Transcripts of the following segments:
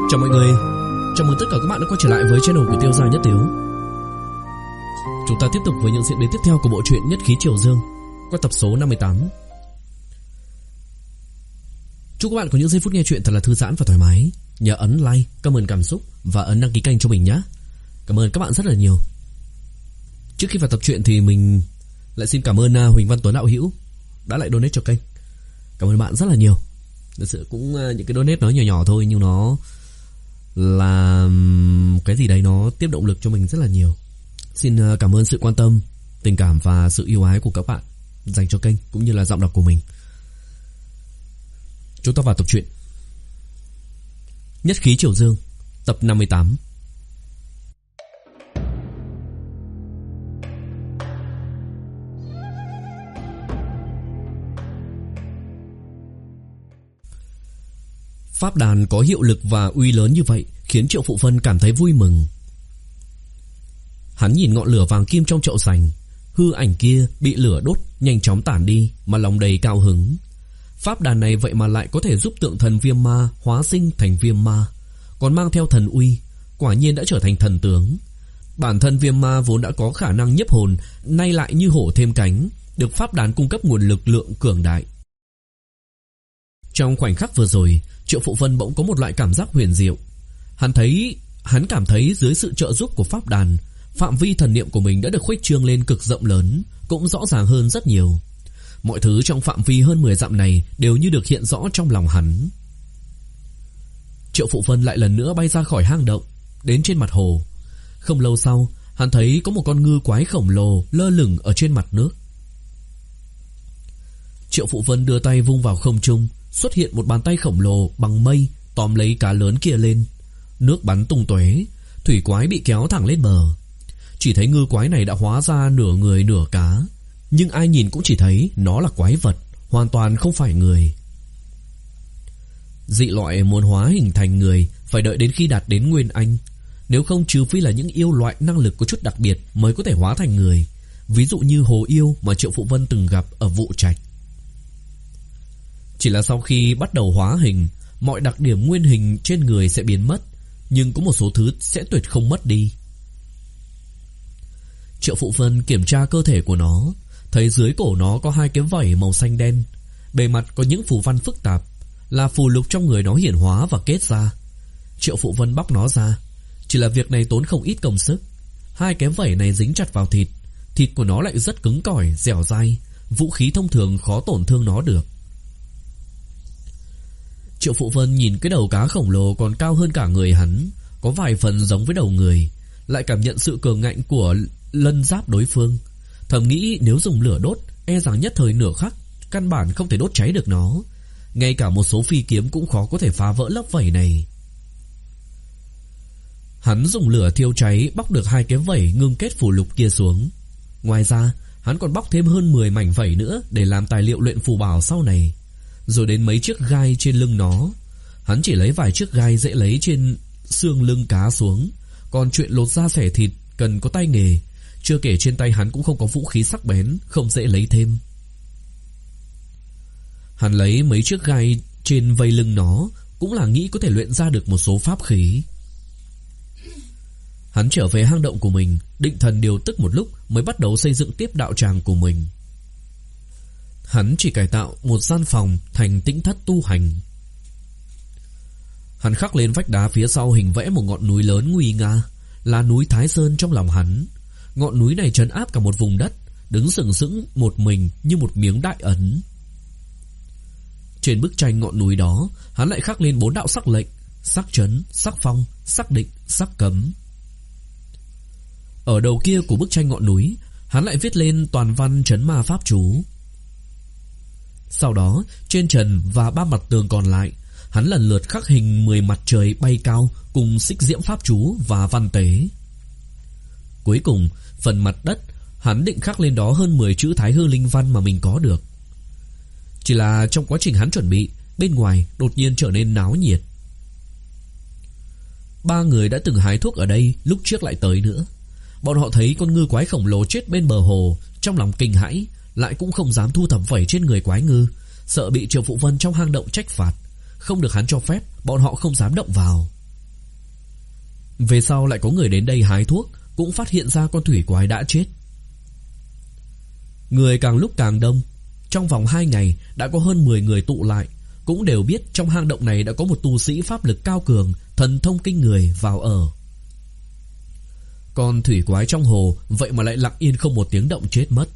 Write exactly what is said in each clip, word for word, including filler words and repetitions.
Chào mọi người, chào mừng tất cả các bạn đã quay trở lại với channel của Tiêu Gia Nhất Tiếu. Chúng ta tiếp tục với những diễn biến tiếp theo của bộ truyện Nhất Khí Triều Dương qua tập số năm mươi tám. Chúc các bạn có những giây phút nghe chuyện thật là thư giãn và thoải mái. Nhớ ấn like, comment cảm xúc và ấn đăng ký kênh cho mình nhé. Cảm ơn các bạn rất là nhiều. Trước khi vào tập truyện thì mình lại xin cảm ơn Huỳnh Văn Tuấn đạo hữu đã lại donate cho kênh. Cảm ơn bạn rất là nhiều. Thực sự cũng những cái donate nó nhỏ nhỏ thôi nhưng nó là cái gì đấy nó tiếp động lực cho mình rất là nhiều. Xin cảm ơn sự quan tâm, tình cảm và sự yêu ái của các bạn dành cho kênh cũng như là giọng đọc của mình. Chúng ta vào tập truyện Nhất Khí Triều Dương tập năm mươi tám. Pháp đàn có hiệu lực và uy lớn như vậy khiến Triệu Phụ Vân cảm thấy vui mừng. Hắn nhìn ngọn lửa vàng kim trong chậu sành, hư ảnh kia bị lửa đốt nhanh chóng tản đi mà lòng đầy cao hứng. Pháp đàn này vậy mà lại có thể giúp tượng thần Viêm Ma hóa sinh thành Viêm Ma, còn mang theo thần uy, quả nhiên đã trở thành thần tướng. Bản thân Viêm Ma vốn đã có khả năng nhiếp hồn, nay lại như hổ thêm cánh, được pháp đàn cung cấp nguồn lực lượng cường đại. Trong khoảnh khắc vừa rồi, Triệu Phụ Vân bỗng có một loại cảm giác huyền diệu. Hắn thấy, hắn cảm thấy dưới sự trợ giúp của pháp đàn, phạm vi thần niệm của mình đã được khuếch trương lên cực rộng lớn, cũng rõ ràng hơn rất nhiều. Mọi thứ trong phạm vi hơn mười dặm này đều như được hiện rõ trong lòng hắn. Triệu Phụ Vân lại lần nữa bay ra khỏi hang động, đến trên mặt hồ. Không lâu sau, hắn thấy có một con ngư quái khổng lồ lơ lửng ở trên mặt nước. Triệu Phụ Vân đưa tay vung vào không trung, xuất hiện một bàn tay khổng lồ bằng mây tóm lấy cá lớn kia lên. Nước bắn tung tóe, thủy quái bị kéo thẳng lên bờ. Chỉ thấy ngư quái này đã hóa ra nửa người nửa cá, nhưng ai nhìn cũng chỉ thấy nó là quái vật, hoàn toàn không phải người. Dị loại muốn hóa hình thành người phải đợi đến khi đạt đến nguyên anh, nếu không trừ phi là những yêu loại năng lực có chút đặc biệt mới có thể hóa thành người, ví dụ như hồ yêu mà Triệu Phụ Vân từng gặp ở Vụ Trạch. Chỉ là sau khi bắt đầu hóa hình, mọi đặc điểm nguyên hình trên người sẽ biến mất, nhưng có một số thứ sẽ tuyệt không mất đi. Triệu Phụ Vân kiểm tra cơ thể của nó, thấy dưới cổ nó có hai cái vảy màu xanh đen, bề mặt có những phù văn phức tạp, là phù lục trong người nó hiển hóa và kết ra. Triệu Phụ Vân bóc nó ra, chỉ là việc này tốn không ít công sức. Hai cái vảy này dính chặt vào thịt, thịt của nó lại rất cứng cỏi, dẻo dai, vũ khí thông thường khó tổn thương nó được. Triệu Phụ Vân nhìn cái đầu cá khổng lồ còn cao hơn cả người hắn, có vài phần giống với đầu người, lại cảm nhận sự cường ngạnh của lân giáp đối phương. Thầm nghĩ nếu dùng lửa đốt, e rằng nhất thời nửa khắc căn bản không thể đốt cháy được nó, ngay cả một số phi kiếm cũng khó có thể phá vỡ lớp vảy này. Hắn dùng lửa thiêu cháy, bóc được hai cái vảy ngưng kết phù lục kia xuống. Ngoài ra, hắn còn bóc thêm hơn mười mảnh vảy nữa để làm tài liệu luyện phù bảo sau này. Rồi đến mấy chiếc gai trên lưng nó. Hắn chỉ lấy vài chiếc gai dễ lấy trên xương lưng cá xuống, còn chuyện lột da xẻ thịt cần có tay nghề, chưa kể trên tay hắn cũng không có vũ khí sắc bén, không dễ lấy thêm. Hắn lấy mấy chiếc gai trên vây lưng nó, cũng là nghĩ có thể luyện ra được một số pháp khí. Hắn trở về hang động của mình, định thần điều tức một lúc mới bắt đầu xây dựng tiếp đạo tràng của mình. Hắn chỉ cải tạo một gian phòng thành tĩnh thất tu hành. Hắn khắc lên vách đá phía sau hình vẽ một ngọn núi lớn nguy nga, là núi Thái Sơn trong lòng hắn. Ngọn núi này trấn áp cả một vùng đất, đứng sừng sững một mình như một miếng đại ấn. Trên bức tranh ngọn núi đó, hắn lại khắc lên bốn đạo sắc lệnh: sắc trấn, sắc phong, sắc định, sắc cấm. Ở đầu kia của bức tranh ngọn núi, hắn lại viết lên toàn văn trấn ma pháp chú. Sau đó, trên trần và ba mặt tường còn lại, hắn lần lượt khắc hình mười mặt trời bay cao cùng xích diễm pháp chú và văn tế. Cuối cùng, phần mặt đất, hắn định khắc lên đó hơn mười chữ Thái Hư Linh Văn mà mình có được. Chỉ là trong quá trình hắn chuẩn bị, bên ngoài đột nhiên trở nên náo nhiệt. Ba người đã từng hái thuốc ở đây lúc trước lại tới nữa. Bọn họ thấy con ngư quái khổng lồ chết bên bờ hồ, trong lòng kinh hãi, lại cũng không dám thu thập vảy trên người quái ngư, sợ bị Triệu Phụ Vân trong hang động trách phạt. Không được hắn cho phép, bọn họ không dám động vào. Về sau lại có người đến đây hái thuốc, cũng phát hiện ra con thủy quái đã chết. Người càng lúc càng đông. Trong vòng hai ngày đã có hơn mười người tụ lại, cũng đều biết trong hang động này đã có một tu sĩ pháp lực cao cường, thần thông kinh người vào ở. Còn thủy quái trong hồ vậy mà lại lặng yên không một tiếng động chết mất.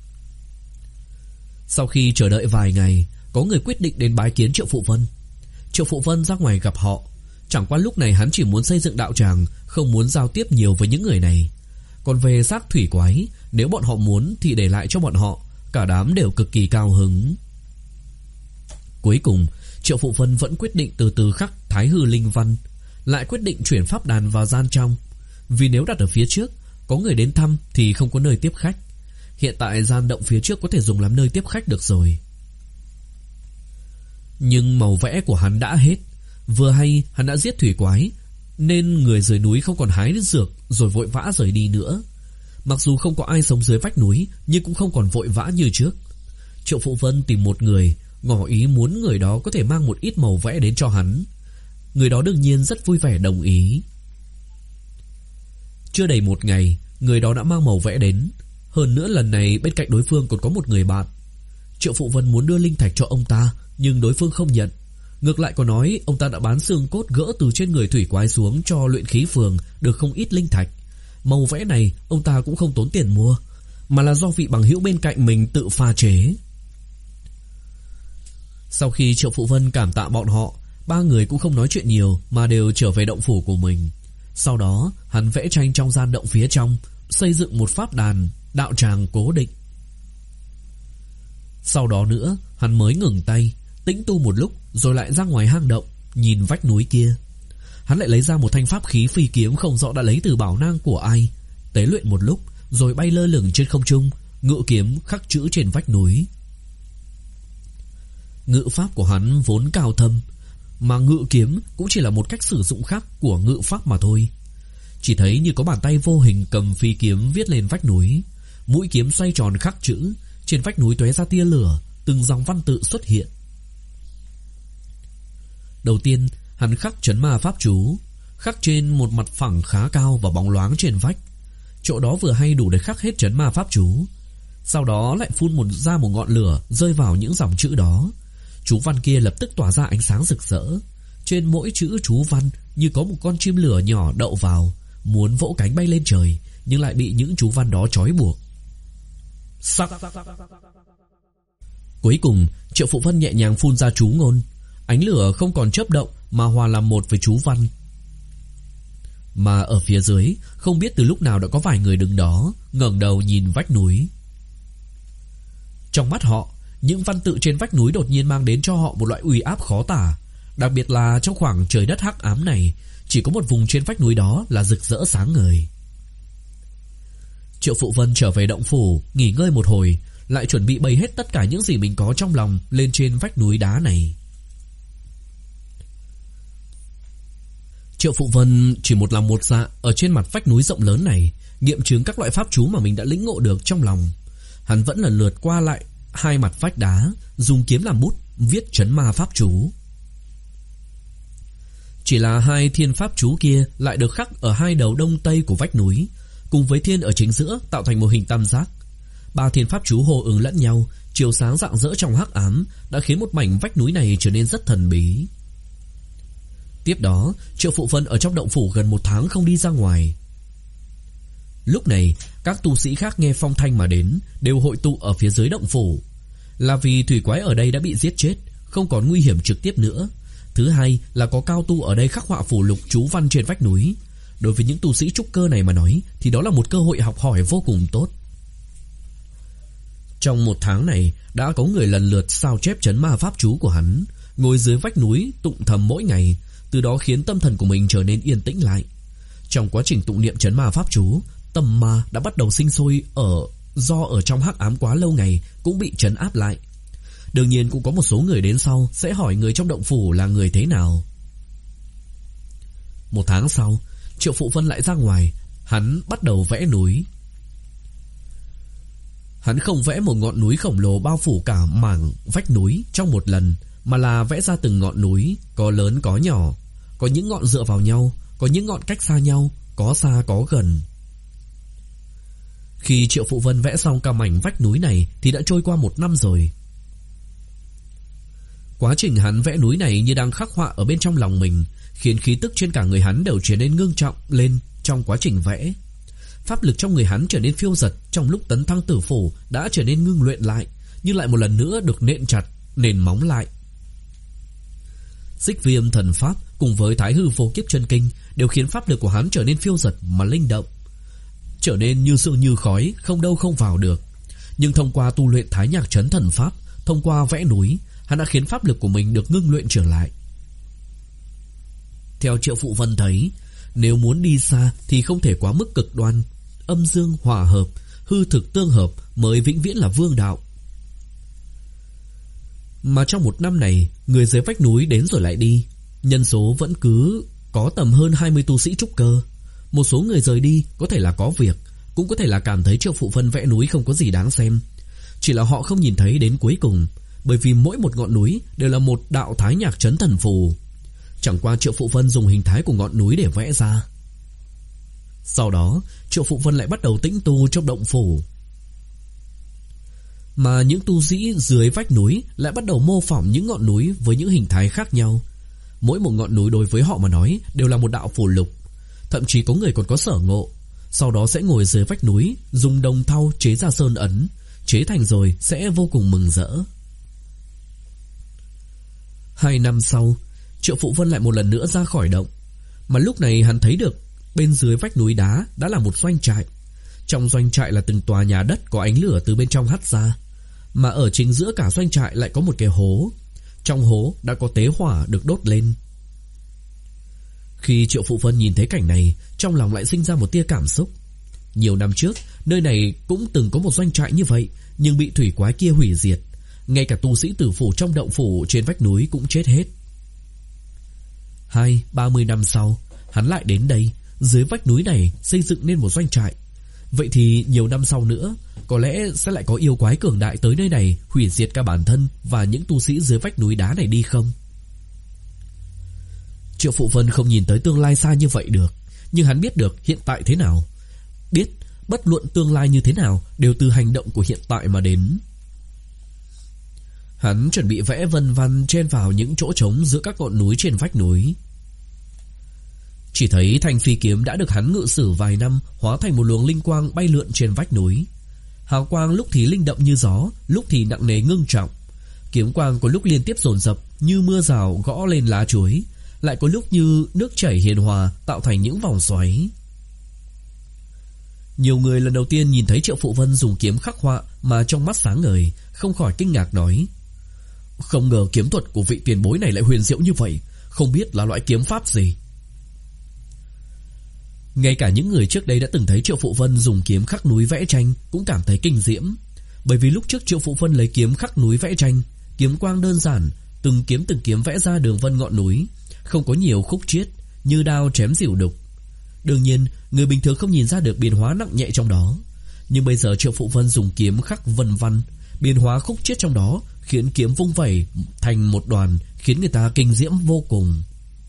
Sau khi chờ đợi vài ngày, có người quyết định đến bái kiến Triệu Phụ Vân. Triệu Phụ Vân ra ngoài gặp họ. Chẳng qua lúc này hắn chỉ muốn xây dựng đạo tràng, không muốn giao tiếp nhiều với những người này. Còn về xác thủy quái, nếu bọn họ muốn thì để lại cho bọn họ. Cả đám đều cực kỳ cao hứng. Cuối cùng Triệu Phụ Vân vẫn quyết định từ từ khắc Thái Hư Linh Văn, lại quyết định chuyển pháp đàn vào gian trong. Vì nếu đặt ở phía trước, có người đến thăm thì không có nơi tiếp khách. Hiện tại gian động phía trước có thể dùng làm nơi tiếp khách được rồi. Nhưng màu vẽ của hắn đã hết. Vừa hay hắn đã giết thủy quái, nên người dưới núi không còn hái dược rồi vội vã rời đi nữa. Mặc dù không có ai sống dưới vách núi, nhưng cũng không còn vội vã như trước. Triệu Phụ Vân tìm một người, ngỏ ý muốn người đó có thể mang một ít màu vẽ đến cho hắn. Người đó đương nhiên rất vui vẻ đồng ý. Chưa đầy một ngày, người đó đã mang màu vẽ đến. Hơn nữa lần này bên cạnh đối phương còn có một người bạn. Triệu Phụ Vân muốn đưa linh thạch cho ông ta, nhưng đối phương không nhận. Ngược lại còn nói ông ta đã bán xương cốt gỡ từ trên người thủy quái xuống cho luyện khí phường, được không ít linh thạch. Màu vẽ này ông ta cũng không tốn tiền mua, mà là do vị bằng hữu bên cạnh mình tự pha chế. Sau khi Triệu Phụ Vân cảm tạ bọn họ, ba người cũng không nói chuyện nhiều mà đều trở về động phủ của mình. Sau đó hắn vẽ tranh trong gian động phía trong, xây dựng một pháp đàn, đạo tràng cố định. Sau đó nữa hắn mới ngừng tay, tĩnh tu một lúc rồi lại ra ngoài hang động, nhìn vách núi kia. Hắn lại lấy ra một thanh pháp khí phi kiếm không rõ đã lấy từ bảo nang của ai, tế luyện một lúc rồi bay lơ lửng trên không trung, ngự kiếm khắc chữ trên vách núi. Ngự pháp của hắn vốn cao thâm, mà ngự kiếm cũng chỉ là một cách sử dụng khác của ngự pháp mà thôi. Chỉ thấy như có bàn tay vô hình cầm phi kiếm viết lên vách núi, mũi kiếm xoay tròn khắc chữ, trên vách núi tóe ra tia lửa, từng dòng văn tự xuất hiện. Đầu tiên hắn khắc trấn ma pháp chú, khắc trên một mặt phẳng khá cao và bóng loáng trên vách. Chỗ đó vừa hay đủ để khắc hết trấn ma pháp chú. Sau đó lại phun một ra một ngọn lửa rơi vào những dòng chữ đó. Chú văn kia lập tức tỏa ra ánh sáng rực rỡ. Trên mỗi chữ chú văn như có một con chim lửa nhỏ đậu vào, muốn vỗ cánh bay lên trời, nhưng lại bị những chú văn đó trói buộc. Sắc. Cuối cùng Triệu Phụ Vân nhẹ nhàng phun ra chú ngôn. Ánh lửa không còn chớp động mà hòa làm một với chú văn. Mà ở phía dưới, không biết từ lúc nào đã có vài người đứng đó, ngẩng đầu nhìn vách núi. Trong mắt họ, những văn tự trên vách núi đột nhiên mang đến cho họ một loại uy áp khó tả. Đặc biệt là trong khoảng trời đất hắc ám này, chỉ có một vùng trên vách núi đó là rực rỡ sáng ngời. Triệu Phụ Vân trở về động phủ, nghỉ ngơi một hồi, lại chuẩn bị bày hết tất cả những gì mình có trong lòng lên trên vách núi đá này. Triệu Phụ Vân chỉ một lòng một dạ ở trên mặt vách núi rộng lớn này, nghiệm chứng các loại pháp chú mà mình đã lĩnh ngộ được trong lòng. Hắn vẫn lần lượt qua lại hai mặt vách đá, dùng kiếm làm bút viết trấn ma pháp chú. Chỉ là hai thiên pháp chú kia lại được khắc ở hai đầu đông tây của vách núi, cùng với thiên ở chính giữa tạo thành một hình tam giác. Ba thiên pháp chú hô ứng lẫn nhau, chiếu sáng rạng rỡ trong hắc ám, đã khiến một mảnh vách núi này trở nên rất thần bí. Tiếp đó, Triệu Phụ Vân ở trong động phủ gần một tháng không đi ra ngoài. Lúc này, các tu sĩ khác nghe phong thanh mà đến, đều hội tụ ở phía dưới động phủ. Là vì thủy quái ở đây đã bị giết chết, không còn nguy hiểm trực tiếp nữa. Thứ hai là có cao tu ở đây khắc họa phù lục chú văn trên vách núi. Đối với những tu sĩ trúc cơ này mà nói, thì đó là một cơ hội học hỏi vô cùng tốt. Trong một tháng này, đã có người lần lượt sao chép trấn ma pháp chú của hắn, ngồi dưới vách núi tụng thầm mỗi ngày, từ đó khiến tâm thần của mình trở nên yên tĩnh lại. Trong quá trình tụng niệm trấn ma pháp chú, tâm ma đã bắt đầu sinh sôi ở do ở trong hắc ám quá lâu ngày cũng bị trấn áp lại. Đương nhiên cũng có một số người đến sau sẽ hỏi người trong động phủ là người thế nào. Một tháng sau, Triệu Phụ Vân lại ra ngoài, hắn bắt đầu vẽ núi. Hắn không vẽ một ngọn núi khổng lồ bao phủ cả mảng vách núi trong một lần, mà là vẽ ra từng ngọn núi, có lớn có nhỏ, có những ngọn dựa vào nhau, có những ngọn cách xa nhau, có xa có gần. Khi Triệu Phụ Vân vẽ xong cả mảnh vách núi này thì đã trôi qua một năm rồi. Quá trình hắn vẽ núi này như đang khắc họa ở bên trong lòng mình, khiến khí tức trên cả người hắn đều trở nên ngưng trọng lên trong quá trình vẽ. Pháp lực trong người hắn trở nên phiêu dật trong lúc tấn thăng tử phủ đã trở nên ngưng luyện lại, như lại một lần nữa được nện chặt, nền móng lại. Xích Viêm thần pháp cùng với Thái Hư Vô Kiếp chân kinh đều khiến pháp lực của hắn trở nên phiêu dật mà linh động, trở nên như sương như khói, không đâu không vào được. Nhưng thông qua tu luyện Thái Nhạc Trấn thần pháp, thông qua vẽ núi, hắn đã khiến pháp lực của mình được ngưng luyện trở lại. Theo Triệu Phụ Vân thấy, nếu muốn đi xa thì không thể quá mức cực đoan, âm dương hòa hợp, hư thực tương hợp mới vĩnh viễn là vương đạo. Mà trong một năm này, người dưới vách núi đến rồi lại đi, nhân số vẫn cứ có tầm hơn hai mươi tu sĩ trúc cơ. Một số người rời đi có thể là có việc, cũng có thể là cảm thấy Triệu Phụ Vân vẽ núi không có gì đáng xem. Chỉ là họ không nhìn thấy đến cuối cùng, bởi vì mỗi một ngọn núi đều là một đạo Thái Nhạc Trấn thần phù. Chẳng qua Triệu Phụ Vân dùng hình thái của ngọn núi để vẽ ra. Sau đó Triệu Phụ Vân lại bắt đầu tĩnh tu trong động phủ. Mà những tu sĩ dưới vách núi lại bắt đầu mô phỏng những ngọn núi với những hình thái khác nhau. Mỗi một ngọn núi đối với họ mà nói đều là một đạo phù lục. Thậm chí có người còn có sở ngộ, sau đó sẽ ngồi dưới vách núi, dùng đồng thau chế ra sơn ấn. Chế thành rồi sẽ vô cùng mừng rỡ. Hai năm sau, Triệu Phụ Vân lại một lần nữa ra khỏi động. Mà lúc này hắn thấy được bên dưới vách núi đá đã là một doanh trại. Trong doanh trại là từng tòa nhà đất có ánh lửa từ bên trong hắt ra. Mà ở chính giữa cả doanh trại lại có một cái hố. Trong hố đã có tế hỏa được đốt lên. Khi Triệu Phụ Vân nhìn thấy cảnh này, trong lòng lại sinh ra một tia cảm xúc. Nhiều năm trước, nơi này cũng từng có một doanh trại như vậy, nhưng bị thủy quái kia hủy diệt. Ngay cả tu sĩ tử phủ trong động phủ trên vách núi cũng chết hết. Hai, ba mươi năm sau, hắn lại đến đây, dưới vách núi này xây dựng nên một doanh trại. Vậy thì nhiều năm sau nữa, có lẽ sẽ lại có yêu quái cường đại tới nơi này, hủy diệt cả bản thân và những tu sĩ dưới vách núi đá này đi không? Triệu Phụ Vân không nhìn tới tương lai xa như vậy được, nhưng hắn biết được hiện tại thế nào. Biết bất luận tương lai như thế nào đều từ hành động của hiện tại mà đến. Hắn chuẩn bị vẽ vân vân chen vào những chỗ trống giữa các ngọn núi trên vách núi. Chỉ thấy thanh phi kiếm đã được hắn ngự sử vài năm hóa thành một luồng linh quang bay lượn trên vách núi. Hào quang lúc thì linh động như gió, lúc thì nặng nề ngưng trọng. Kiếm quang có lúc liên tiếp dồn dập như mưa rào gõ lên lá chuối, lại có lúc như nước chảy hiền hòa tạo thành những vòng xoáy. Nhiều người lần đầu tiên nhìn thấy Triệu Phụ Vân dùng kiếm khắc họa mà trong mắt sáng ngời, không khỏi kinh ngạc nói: không ngờ kiếm thuật của vị tiền bối này lại huyền diệu như vậy, không biết là loại kiếm pháp gì. Ngay cả những người trước đây đã từng thấy Triệu Phụ Vân dùng kiếm khắc núi vẽ tranh cũng cảm thấy kinh diễm. Bởi vì lúc trước Triệu Phụ Vân lấy kiếm khắc núi vẽ tranh, kiếm quang đơn giản, từng kiếm từng kiếm vẽ ra đường vân ngọn núi, không có nhiều khúc chiết, như đao chém dìu đục. Đương nhiên, người bình thường không nhìn ra được biến hóa nặng nhẹ trong đó. Nhưng bây giờ Triệu Phụ Vân dùng kiếm khắc vân văn, biến hóa khúc chiết trong đó, khiến kiếm vung vẩy thành một đoàn, khiến người ta kinh diễm vô cùng.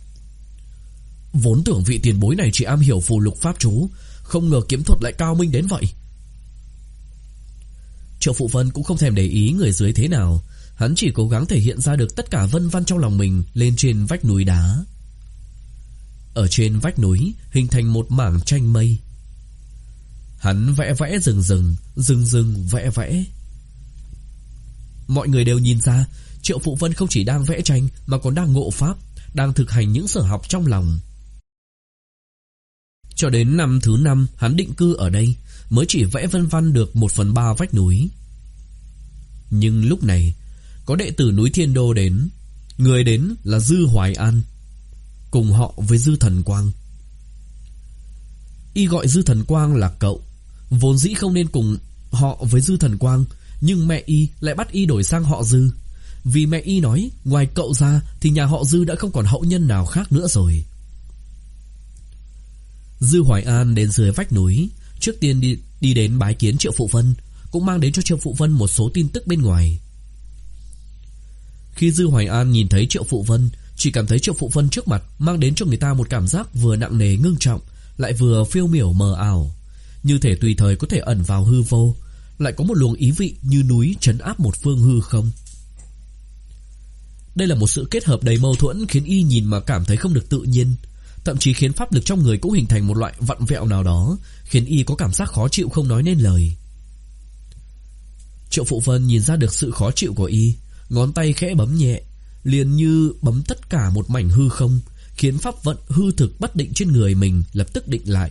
Vốn tưởng vị tiền bối này chỉ am hiểu phù lục pháp chú, không ngờ kiếm thuật lại cao minh đến vậy. Triệu Phụ Vân cũng không thèm để ý người dưới thế nào, hắn chỉ cố gắng thể hiện ra được tất cả vân văn trong lòng mình lên trên vách núi đá. Ở trên vách núi hình thành một mảng tranh mây. Hắn vẽ vẽ rừng rừng, rừng rừng vẽ vẽ. Mọi người đều nhìn ra Triệu Phụ Vân không chỉ đang vẽ tranh mà còn đang ngộ pháp, đang thực hành những sở học trong lòng. Cho đến năm thứ năm hắn định cư ở đây, mới chỉ vẽ vân văn được một phần ba vách núi. Nhưng lúc này có đệ tử núi Thiên Đô đến. Người đến là Dư Hoài An, cùng họ với Dư Thần Quang. Y gọi Dư Thần Quang là cậu, vốn dĩ không nên cùng họ với Dư Thần Quang, nhưng mẹ Y lại bắt Y đổi sang họ Dư. Vì mẹ Y nói ngoài cậu ra thì nhà họ Dư đã không còn hậu nhân nào khác nữa rồi. Dư Hoài An đến dưới vách núi, trước tiên đi, đi đến bái kiến Triệu Phụ Vân, cũng mang đến cho Triệu Phụ Vân một số tin tức bên ngoài. Khi Dư Hoài An nhìn thấy Triệu Phụ Vân Chỉ cảm thấy Triệu Phụ Vân trước mặt mang đến cho người ta một cảm giác vừa nặng nề ngưng trọng, lại vừa phiêu miểu mờ ảo, như thể tùy thời có thể ẩn vào hư vô, lại có một luồng ý vị như núi trấn áp một phương hư không. Đây là một sự kết hợp đầy mâu thuẫn, khiến y nhìn mà cảm thấy không được tự nhiên, thậm chí khiến pháp lực trong người cũng hình thành một loại vặn vẹo nào đó, khiến y có cảm giác khó chịu không nói nên lời. Triệu Phụ Vân nhìn ra được sự khó chịu của y, ngón tay khẽ bấm nhẹ, liền như bấm tất cả một mảnh hư không, khiến pháp vận hư thực bất định trên người mình lập tức định lại.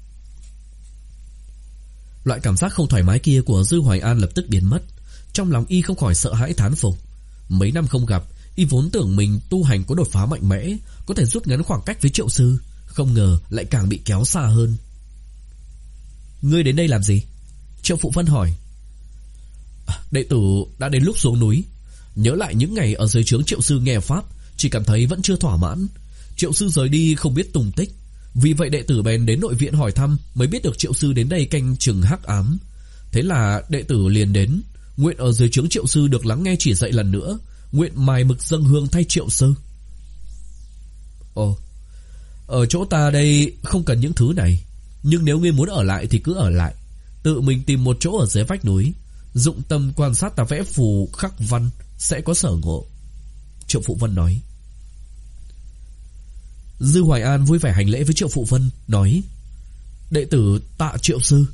Loại cảm giác không thoải mái kia của Dư Hoài An lập tức biến mất. Trong lòng y không khỏi sợ hãi thán phục. Mấy năm không gặp, y vốn tưởng mình tu hành có đột phá mạnh mẽ, có thể rút ngắn khoảng cách với Triệu sư, không ngờ lại càng bị kéo xa hơn. Ngươi đến đây làm gì? Triệu Phụ Vân hỏi. Đệ tử đã đến lúc xuống núi. Nhớ lại những ngày ở dưới trướng Triệu sư nghe pháp, chỉ cảm thấy vẫn chưa thỏa mãn. Triệu sư rời đi không biết tung tích, vì vậy đệ tử bèn đến nội viện hỏi thăm, mới biết được Triệu sư đến đây canh chừng hắc ám. Thế là đệ tử liền đến, nguyện ở dưới trướng Triệu sư được lắng nghe chỉ dạy lần nữa, nguyện mài mực dâng hương thay Triệu sư. Ồ, ở chỗ ta đây không cần những thứ này, nhưng nếu ngươi muốn ở lại thì cứ ở lại, tự mình tìm một chỗ ở dưới vách núi, dụng tâm quan sát ta vẽ phù khắc văn, sẽ có sở ngộ. Triệu Phụ Vân nói. Dư Hoài An vui vẻ hành lễ với Triệu Phụ Vân, nói: đệ tử tạ Triệu sư.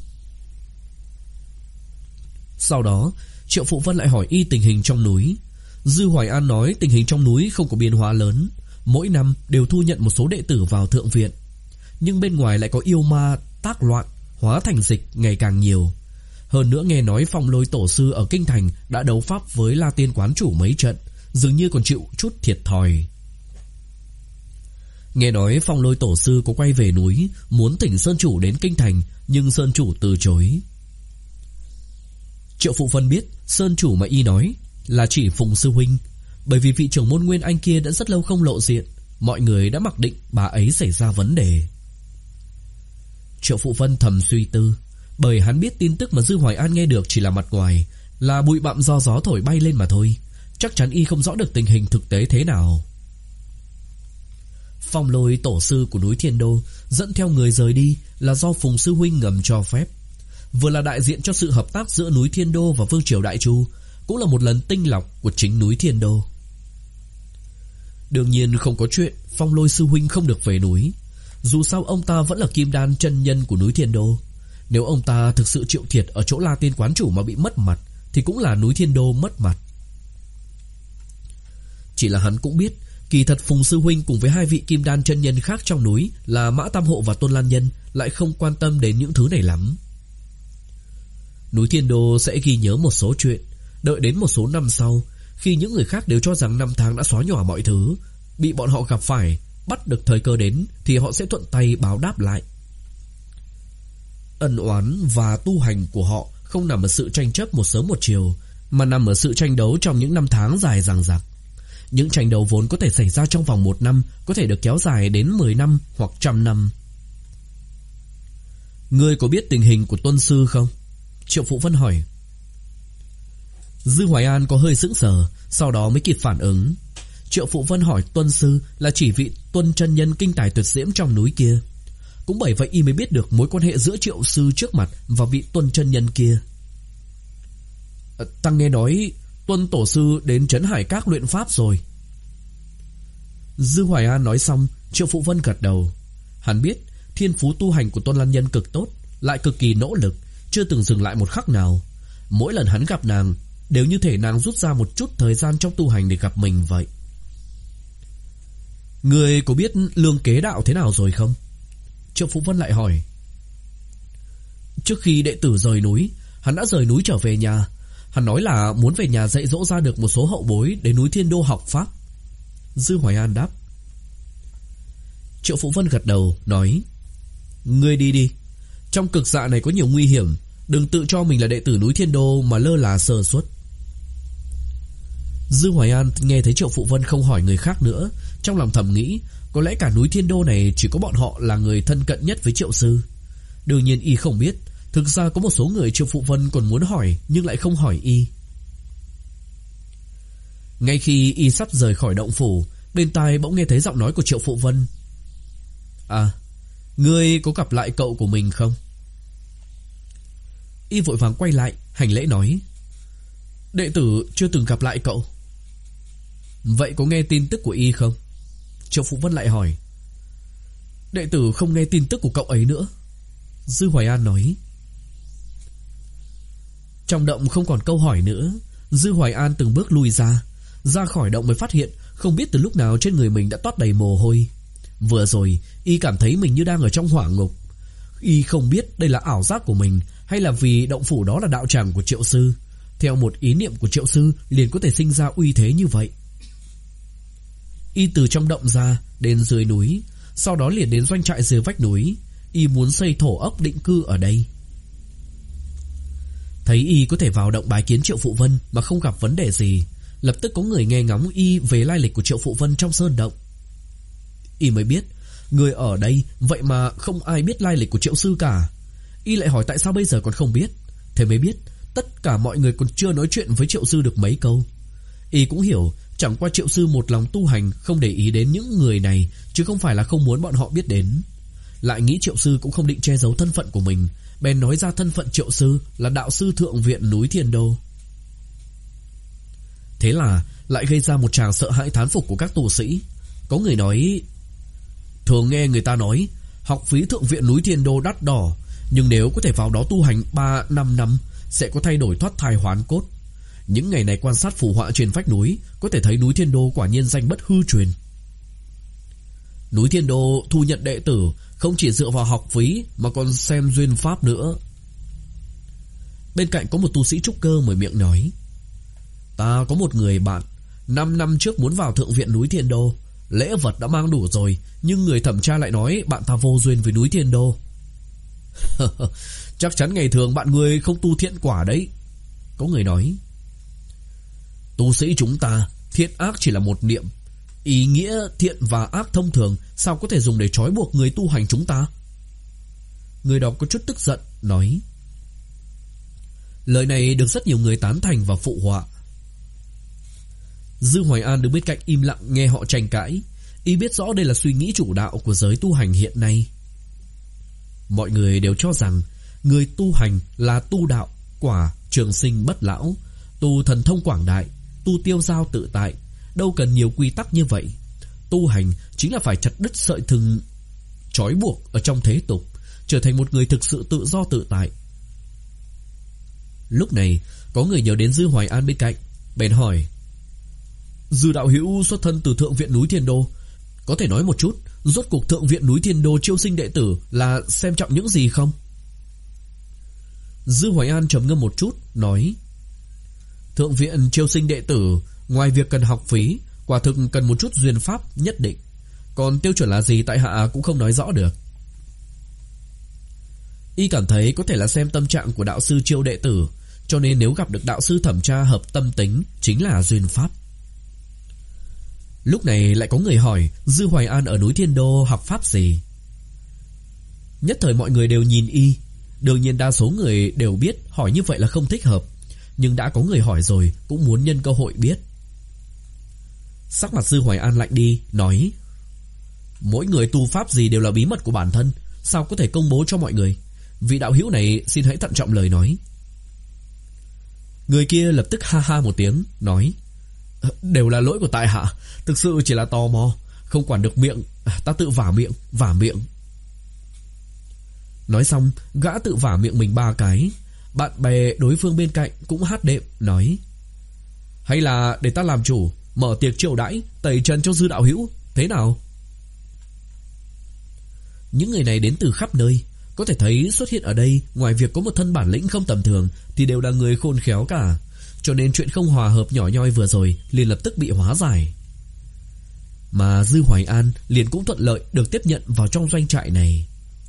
Sau đó Triệu Phụ Vân lại hỏi y tình hình trong núi. Dư Hoài An nói tình hình trong núi không có biến hóa lớn, mỗi năm đều thu nhận một số đệ tử vào thượng viện, nhưng bên ngoài lại có yêu ma tác loạn, hóa thành dịch ngày càng nhiều. Hơn nữa nghe nói Phong Lôi tổ sư ở kinh thành đã đấu pháp với La Tiên quán chủ mấy trận, dường như còn chịu chút thiệt thòi. Nghe nói Phong Lôi tổ sư có quay về núi, muốn thỉnh Sơn chủ đến kinh thành, nhưng Sơn chủ từ chối. Triệu Phụ Vân biết Sơn chủ mà y nói là chỉ Phùng sư huynh, bởi vì vị trưởng môn Nguyên Anh kia đã rất lâu không lộ diện, mọi người đã mặc định bà ấy xảy ra vấn đề. Triệu Phụ Vân thầm suy tư, bởi hắn biết tin tức mà Dư Hoài An nghe được chỉ là mặt ngoài, là bụi bặm do gió thổi bay lên mà thôi, chắc chắn y không rõ được tình hình thực tế thế nào. Phong Lôi tổ sư của núi Thiên Đô dẫn theo người rời đi là do Phùng sư huynh ngầm cho phép, vừa là đại diện cho sự hợp tác giữa núi Thiên Đô và Vương triều Đại Chu, cũng là một lần tinh lọc của chính núi Thiên Đô. Đương nhiên không có chuyện Phong Lôi sư huynh không được về núi, dù sao ông ta vẫn là kim đan chân nhân của núi Thiên Đô. Nếu ông ta thực sự chịu thiệt ở chỗ La Tiên quán chủ mà bị mất mặt, thì cũng là núi Thiên Đô mất mặt. Chỉ là hắn cũng biết, kỳ thật Phùng sư huynh cùng với hai vị kim đan chân nhân khác trong núi là Mã Tam Hộ và Tôn Lan Nhân lại không quan tâm đến những thứ này lắm. Núi Thiên Đô sẽ ghi nhớ một số chuyện, đợi đến một số năm sau, khi những người khác đều cho rằng năm tháng đã xóa nhòa mọi thứ, bị bọn họ gặp phải, bắt được thời cơ đến, thì họ sẽ thuận tay báo đáp lại. Ân oán và tu hành của họ không nằm ở sự tranh chấp một sớm một chiều, mà nằm ở sự tranh đấu trong những năm tháng dài dằng dặc. Những tranh đấu vốn có thể xảy ra trong vòng một năm, có thể được kéo dài đến mười năm hoặc trăm năm. Ngươi có biết tình hình của Tuân sư không? Triệu Phụ Vân hỏi. Dư Hoài An có hơi sững sờ, sau đó mới kịp phản ứng. Triệu Phụ Vân hỏi Tuân sư là chỉ vị Tuân chân nhân kinh tài tuyệt diễm trong núi kia. Cũng bởi vậy y mới biết được mối quan hệ giữa Triệu sư trước mặt và vị Tuân chân nhân kia. à, Tăng nghe nói Tuân tổ sư đến Trấn Hải Các luyện pháp rồi. Dư Hoài An nói xong, Triệu Phụ Vân gật đầu. Hắn biết thiên phú tu hành của Tôn Lan Nhân cực tốt, lại cực kỳ nỗ lực, chưa từng dừng lại một khắc nào. Mỗi lần hắn gặp nàng, đều như thể nàng rút ra một chút thời gian trong tu hành để gặp mình vậy. Ngươi có biết lương kế đạo thế nào rồi không? Triệu Phụ Vân lại hỏi. Trước khi đệ tử rời núi, hắn đã rời núi trở về nhà. Hắn nói là muốn về nhà dạy dỗ ra được một số hậu bối đến núi Thiên Đô học pháp. Dư Hoài An đáp. Triệu Phụ Vân gật đầu, nói: Ngươi đi đi, trong cực dạ này có nhiều nguy hiểm, đừng tự cho mình là đệ tử núi Thiên Đô mà lơ là sơ suất. Dư Hoài An nghe thấy Triệu Phụ Vân không hỏi người khác nữa, trong lòng thầm nghĩ, có lẽ cả núi Thiên Đô này chỉ có bọn họ là người thân cận nhất với Triệu sư. Đương nhiên y không biết, thực ra có một số người Triệu Phụ Vân còn muốn hỏi nhưng lại không hỏi y. Ngay khi y sắp rời khỏi động phủ, bên tai bỗng nghe thấy giọng nói của Triệu Phụ Vân. À, ngươi có gặp lại cậu của mình không? Y vội vàng quay lại hành lễ nói: Đệ tử chưa từng gặp lại cậu. Vậy có nghe tin tức của Y không? Triệu Phụ Vân lại hỏi. Đệ tử không nghe tin tức của cậu ấy nữa, Dư Hoài An nói. Trong động không còn câu hỏi nữa, Dư Hoài An từng bước lùi ra. Ra khỏi động mới phát hiện không biết từ lúc nào trên người mình đã toát đầy mồ hôi. Vừa rồi Y cảm thấy mình như đang ở trong hỏa ngục. Y không biết đây là ảo giác của mình hay là vì động phủ đó là đạo tràng của Triệu Sư. Theo một ý niệm của Triệu Sư liền có thể sinh ra uy thế như vậy. Y từ trong động ra đến dưới núi, sau đó liền đến doanh trại dưới vách núi. Y muốn xây thổ ốc định cư ở đây. Thấy Y có thể vào động bái kiến Triệu Phụ Vân mà không gặp vấn đề gì, lập tức có người nghe ngóng Y về lai lịch của Triệu Phụ Vân trong sơn động. Y mới biết người ở đây vậy mà không ai biết lai lịch của Triệu Sư cả. Y lại hỏi tại sao bây giờ còn không biết. Thế mới biết tất cả mọi người còn chưa nói chuyện với Triệu Sư được mấy câu. Y cũng hiểu chẳng qua Triệu Sư một lòng tu hành, không để ý đến những người này, chứ không phải là không muốn bọn họ biết đến. Lại nghĩ Triệu Sư cũng không định che giấu thân phận của mình, bèn nói ra thân phận Triệu Sư là đạo sư thượng viện núi Thiên Đô. Thế là lại gây ra một tràng sợ hãi thán phục của các tu sĩ. Có người nói: Thường nghe người ta nói học phí thượng viện núi Thiên Đô đắt đỏ, nhưng nếu có thể vào đó tu hành ba năm năm sẽ có thay đổi thoát thai hoán cốt. Những ngày này quan sát phù họa trên vách núi, có thể thấy núi Thiên Đô quả nhiên danh bất hư truyền. Núi Thiên Đô thu nhận đệ tử không chỉ dựa vào học phí mà còn xem duyên pháp nữa. Bên cạnh có một tu sĩ trúc cơ mở miệng nói: Ta có một người bạn năm năm trước muốn vào thượng viện núi Thiên Đô, lễ vật đã mang đủ rồi, nhưng người thẩm tra lại nói bạn ta vô duyên với núi Thiên Đô. Chắc chắn ngày thường bạn người không tu thiện quả đấy, có người nói. Tu sĩ chúng ta thiện ác chỉ là một niệm, ý nghĩa thiện và ác thông thường sao có thể dùng để trói buộc người tu hành chúng ta? Người đó có chút tức giận nói. Lời này được rất nhiều người tán thành và phụ họa. Dư Hoài An đứng bên cạnh im lặng nghe họ tranh cãi. Y biết rõ đây là suy nghĩ chủ đạo của giới tu hành hiện nay. Mọi người đều cho rằng người tu hành là tu đạo, quả trường sinh bất lão, tu thần thông quảng đại, tu tiêu giao tự tại, đâu cần nhiều quy tắc như vậy. Tu hành chính là phải chặt đứt sợi thừng trói buộc ở trong thế tục, trở thành một người thực sự tự do tự tại. Lúc này có người nhớ đến Dư Hoài An bên cạnh, bèn hỏi: Dư đạo hữu xuất thân từ thượng viện núi Thiên Đô, có thể nói một chút rốt cuộc thượng viện núi Thiên Đô chiêu sinh đệ tử là xem trọng những gì không? Dư Hoài An trầm ngâm một chút nói: Thượng viện chiêu sinh đệ tử ngoài việc cần học phí, quả thực cần một chút duyên pháp nhất định. Còn tiêu chuẩn là gì tại hạ cũng không nói rõ được. Y cảm thấy có thể là xem tâm trạng của đạo sư chiêu đệ tử, cho nên nếu gặp được đạo sư thẩm tra hợp tâm tính chính là duyên pháp. Lúc này lại có người hỏi Dư Hoài An ở núi Thiên Đô học pháp gì. Nhất thời mọi người đều nhìn Y. Đương nhiên đa số người đều biết hỏi như vậy là không thích hợp, nhưng đã có người hỏi rồi cũng muốn nhân cơ hội biết. Sắc mặt Dư Hoài An lạnh đi, nói: Mỗi người tu pháp gì đều là bí mật của bản thân, sao có thể công bố cho mọi người? Vị đạo hữu này xin hãy thận trọng lời nói. Người kia lập tức ha ha một tiếng, nói: Đều là lỗi của tại hạ, thực sự chỉ là tò mò, không quản được miệng, ta tự vả miệng, vả miệng. Nói xong, gã tự vả miệng mình ba cái. Bạn bè đối phương bên cạnh cũng hát đệm, nói: Hay là để ta làm chủ, mở tiệc chiêu đãi, tẩy trần cho Dư đạo hữu, thế nào? Những người này đến từ khắp nơi, có thể thấy xuất hiện ở đây ngoài việc có một thân bản lĩnh không tầm thường thì đều là người khôn khéo cả. Cho nên chuyện không hòa hợp nhỏ nhoi vừa rồi liền lập tức bị hóa giải. Mà Dư Hoài An liền cũng thuận lợi được tiếp nhận vào trong doanh trại này.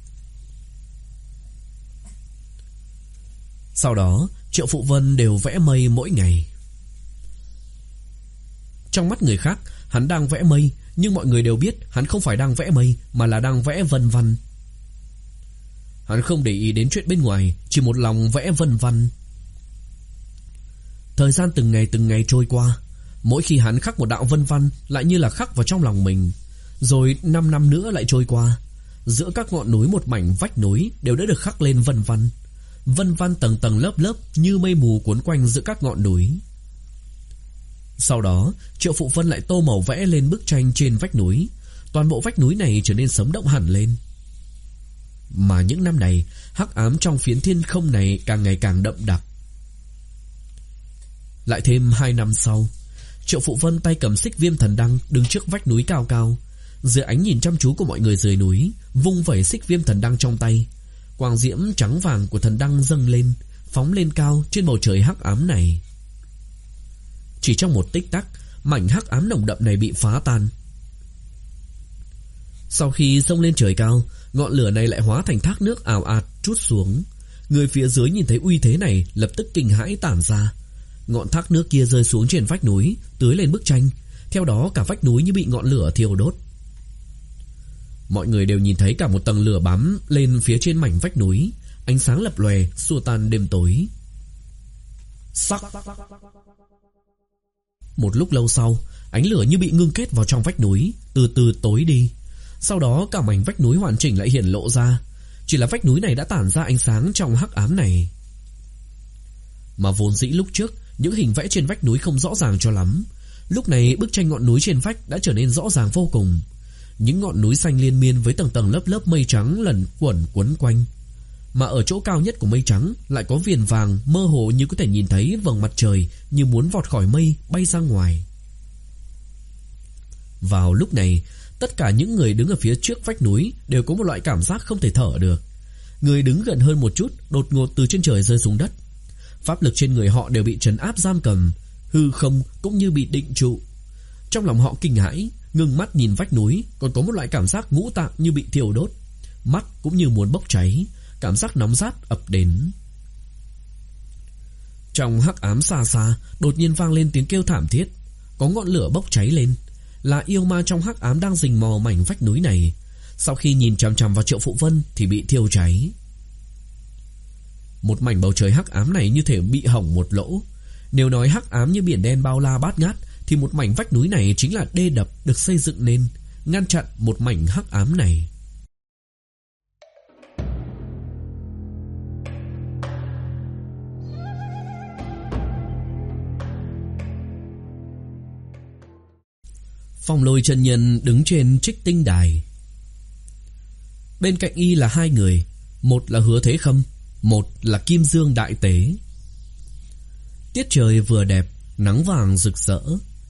Sau đó Triệu Phụ Vân đều vẽ mây mỗi ngày. Trong mắt người khác hắn đang vẽ mây, nhưng mọi người đều biết hắn không phải đang vẽ mây mà là đang vẽ vân văn. Hắn không để ý đến chuyện bên ngoài, chỉ một lòng vẽ vân văn. Thời gian từng ngày từng ngày trôi qua, Mỗi khi hắn khắc một đạo vân văn lại như là khắc vào trong lòng mình. Rồi năm năm nữa lại trôi qua, giữa các ngọn núi một mảnh vách núi đều đã được khắc lên vân văn. Vân văn tầng tầng lớp lớp như mây mù cuốn quanh giữa các ngọn núi. Sau đó Triệu Phụ Vân lại tô màu vẽ lên bức tranh trên vách núi. Toàn bộ vách núi này trở nên sống động hẳn lên. Mà những năm này, hắc ám trong phiến thiên không này càng ngày càng đậm đặc. Lại thêm hai năm sau, Triệu Phụ Vân tay cầm xích viêm thần đăng đứng trước vách núi cao cao. Dưới ánh nhìn chăm chú của mọi người dưới núi, vung vẩy xích viêm thần đăng trong tay. Quang diễm trắng vàng của thần đăng dâng lên, phóng lên cao trên bầu trời hắc ám này. Chỉ trong một tích tắc, mảnh hắc ám nồng đậm này bị phá tan. Sau khi xông lên trời cao, ngọn lửa này lại hóa thành thác nước ào ạt trút xuống. Người phía dưới nhìn thấy uy thế này lập tức kinh hãi tản ra. Ngọn thác nước kia rơi xuống trên vách núi, tưới lên bức tranh. Theo đó cả vách núi như bị ngọn lửa thiêu đốt. Mọi người đều nhìn thấy cả một tầng lửa bám lên phía trên mảnh vách núi, ánh sáng lập lòe xua tan đêm tối. Sắc. Một lúc lâu sau, ánh lửa như bị ngưng kết vào trong vách núi, từ từ tối đi. Sau đó cả mảnh vách núi hoàn chỉnh lại hiển lộ ra. Chỉ là vách núi này đã tản ra ánh sáng trong hắc ám này. Mà vốn dĩ lúc trước những hình vẽ trên vách núi không rõ ràng cho lắm, lúc này bức tranh ngọn núi trên vách đã trở nên rõ ràng vô cùng. Những ngọn núi xanh liên miên với tầng tầng lớp lớp mây trắng lẩn quẩn quấn quanh. Mà ở chỗ cao nhất của mây trắng lại có viền vàng mơ hồ như có thể nhìn thấy vầng mặt trời như muốn vọt khỏi mây bay ra ngoài. Vào lúc này, tất cả những người đứng ở phía trước vách núi đều có một loại cảm giác không thể thở được. Người đứng gần hơn một chút đột ngột từ trên trời rơi xuống đất. Pháp lực trên người họ đều bị trấn áp giam cầm, hư không cũng như bị định trụ. Trong lòng họ kinh hãi, ngưng mắt nhìn vách núi, còn có một loại cảm giác ngũ tạng như bị thiêu đốt. Mắt cũng như muốn bốc cháy, cảm giác nóng rát ập đến. Trong hắc ám xa xa, đột nhiên vang lên tiếng kêu thảm thiết. Có ngọn lửa bốc cháy lên. Là yêu ma trong hắc ám đang rình mò mảnh vách núi này. Sau khi nhìn chằm chằm vào Triệu Phụ Vân thì bị thiêu cháy. Một mảnh bầu trời hắc ám này như thể bị hỏng một lỗ. Nếu nói hắc ám như biển đen bao la bát ngát, thì một mảnh vách núi này chính là đê đập được xây dựng nên, ngăn chặn một mảnh hắc ám này. Phong Lôi chân nhân đứng trên Trích Tinh Đài. Bên cạnh y là hai người, một là Hứa Thế Khâm, một là Kim Dương Đại Tế. Tiết trời vừa đẹp, nắng vàng rực rỡ.